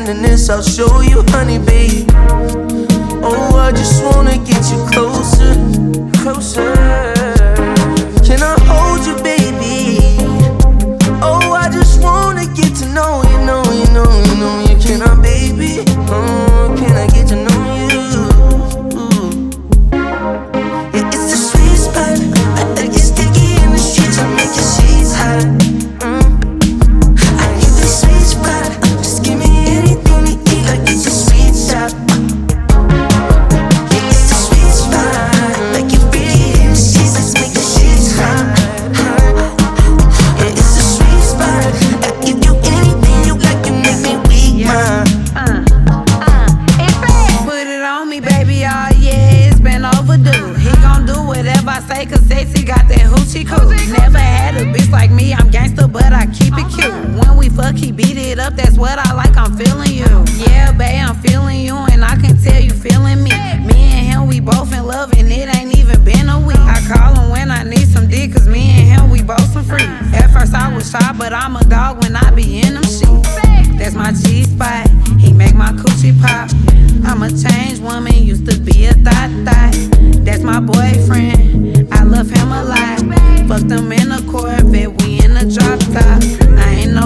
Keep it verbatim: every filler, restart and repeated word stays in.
tenderness I'll show you, honey, babe. Oh, I just wanna get you closer, closer. Can I hold you, baby? Oh, I just wanna get to know you, know you, know you, know you. Can I, baby? Oh, can I get to know you? Yeah, it's the sweet spot. I like it sticky in the sheets. I make your sheets hot. Mm. I hit the sweet spot. Just give me anything to eat, like it's a sweet shop. Yeah, it's the sweet spot. Like you really in the sheets. Let's make the sheets hot. Yeah, it's the sweet spot. I give you anything you like, you make me weak, man. Put it on me, baby, oh yeah, it's been overdue. He gon' do whatever I say, cause sexy got that hoochie cool. Never had a bitch like me, I'm gangster, but I keep it cute. When we fuck, he beat it up, that's what I like, I'm feeling you. Yeah, babe, I'm feeling you, and I can tell you feeling me. Me and him, we both in love, and it ain't even been a week. I call him when I need some dick, cause me and him, we both some freaks. At first I was shy, but I'm a dog when I be in them sheets. That's my G-spot, he make my coochie pop. I'm a changed woman, used to be a thot thot. That's my boyfriend, I love him a lot. Fucked him in a Corvette, we in a drop top. I ain't no